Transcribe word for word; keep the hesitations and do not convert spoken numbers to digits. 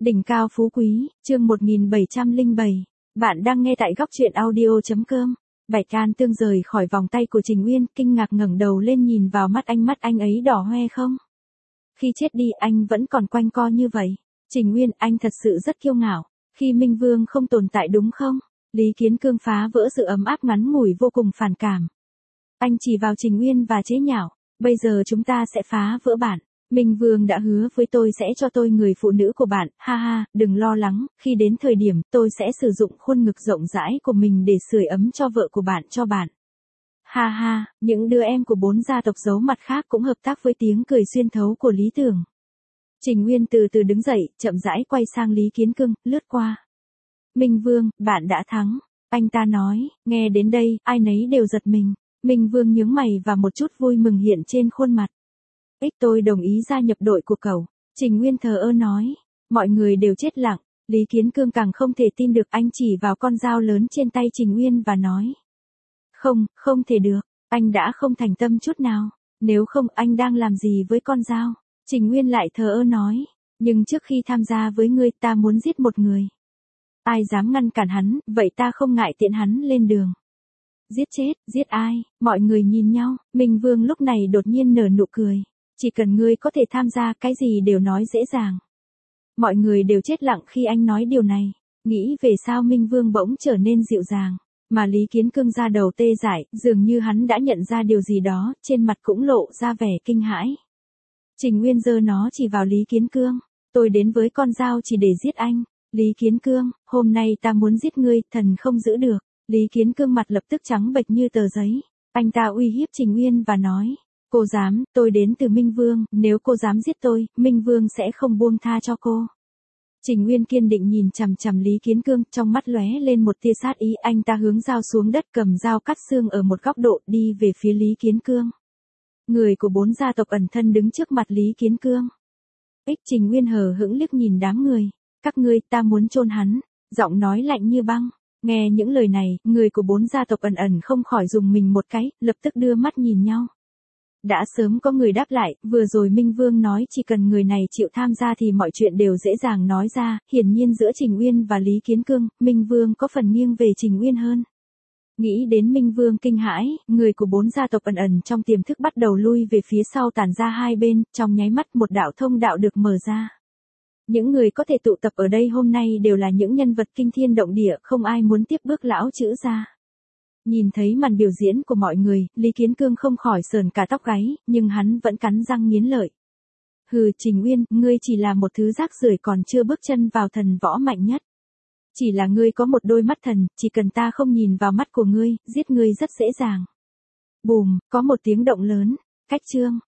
Đỉnh cao phú quý, chương một nghìn bảy trăm lẻ bảy. Bạn đang nghe tại góc truyện audio chấm com. Bạch An Tương rời khỏi vòng tay của Trình Uyên, kinh ngạc ngẩng đầu lên nhìn vào mắt anh, mắt anh ấy đỏ hoe không? Khi chết đi anh vẫn còn quanh co như vậy. Trình Uyên, anh thật sự rất kiêu ngạo. Khi Minh Vương không tồn tại đúng không? Lý Kiến Cương phá vỡ sự ấm áp ngắn ngủi vô cùng phản cảm. Anh chỉ vào Trình Uyên và chế nhạo, bây giờ chúng ta sẽ phá vỡ bạn. Minh Vương đã hứa với tôi sẽ cho tôi người phụ nữ của bạn, ha ha, đừng lo lắng, khi đến thời điểm tôi sẽ sử dụng khuôn ngực rộng rãi của mình để sưởi ấm cho vợ của bạn cho bạn. Ha ha, những đứa em của bốn gia tộc giấu mặt khác cũng hợp tác với tiếng cười xuyên thấu của Lý Tưởng. Trình Uyên từ từ đứng dậy, chậm rãi quay sang Lý Kiến Cương, lướt qua. Minh Vương, bạn đã thắng, anh ta nói, nghe đến đây, ai nấy đều giật mình. Minh Vương nhướng mày và một chút vui mừng hiện trên khuôn mặt. Ích tôi đồng ý gia nhập đội của cậu. Trình Uyên thờ ơ nói. Mọi người đều chết lặng. Lý Kiến Cương càng không thể tin được, anh chỉ vào con dao lớn trên tay Trình Uyên và nói. Không, không thể được. Anh đã không thành tâm chút nào. Nếu không anh đang làm gì với con dao? Trình Uyên lại thờ ơ nói. Nhưng trước khi tham gia với ngươi ta muốn giết một người. Ai dám ngăn cản hắn, vậy ta không ngại tiện hắn lên đường. Giết chết, giết ai? Mọi người nhìn nhau. Minh Vương lúc này đột nhiên nở nụ cười. Chỉ cần ngươi có thể tham gia, cái gì đều nói dễ dàng. Mọi người đều chết lặng khi anh nói điều này. Nghĩ về sao Minh Vương bỗng trở nên dịu dàng. Mà Lý Kiến Cương ra đầu tê dại, dường như hắn đã nhận ra điều gì đó, trên mặt cũng lộ ra vẻ kinh hãi. Trình Uyên giơ nó chỉ vào Lý Kiến Cương. Tôi đến với con dao chỉ để giết anh. Lý Kiến Cương, hôm nay ta muốn giết ngươi, thần không giữ được. Lý Kiến Cương mặt lập tức trắng bệch như tờ giấy. Anh ta uy hiếp Trình Uyên và nói. Cô dám, tôi đến từ Minh Vương, nếu cô dám giết tôi, Minh Vương sẽ không buông tha cho cô. Trình Uyên kiên định nhìn chằm chằm Lý Kiến Cương, trong mắt lóe lên một tia sát ý, anh ta hướng dao xuống đất, cầm dao cắt xương ở một góc độ, đi về phía Lý Kiến Cương. Người của bốn gia tộc ẩn thân đứng trước mặt Lý Kiến Cương. Ích Trình Uyên hờ hững liếc nhìn đám người. Các ngươi, ta muốn chôn hắn. Giọng nói lạnh như băng. Nghe những lời này, người của bốn gia tộc ẩn ẩn không khỏi dùng mình một cái, lập tức đưa mắt nhìn nhau. Đã sớm có người đáp lại, vừa rồi Minh Vương nói chỉ cần người này chịu tham gia thì mọi chuyện đều dễ dàng nói ra, hiển nhiên giữa Trình Uyên và Lý Kiến Cương, Minh Vương có phần nghiêng về Trình Uyên hơn. Nghĩ đến Minh Vương kinh hãi, người của bốn gia tộc ẩn ẩn trong tiềm thức bắt đầu lui về phía sau tản ra hai bên, trong nháy mắt một đạo thông đạo được mở ra. Những người có thể tụ tập ở đây hôm nay đều là những nhân vật kinh thiên động địa, không ai muốn tiếp bước lão chữ ra. Nhìn thấy màn biểu diễn của mọi người, Lý Kiến Cương không khỏi sờn cả tóc gáy, nhưng hắn vẫn cắn răng nghiến lợi. Hừ, Trình Uyên, ngươi chỉ là một thứ rác rưởi còn chưa bước chân vào thần võ mạnh nhất. Chỉ là ngươi có một đôi mắt thần, chỉ cần ta không nhìn vào mắt của ngươi, giết ngươi rất dễ dàng. Bùm, có một tiếng động lớn, cách chương.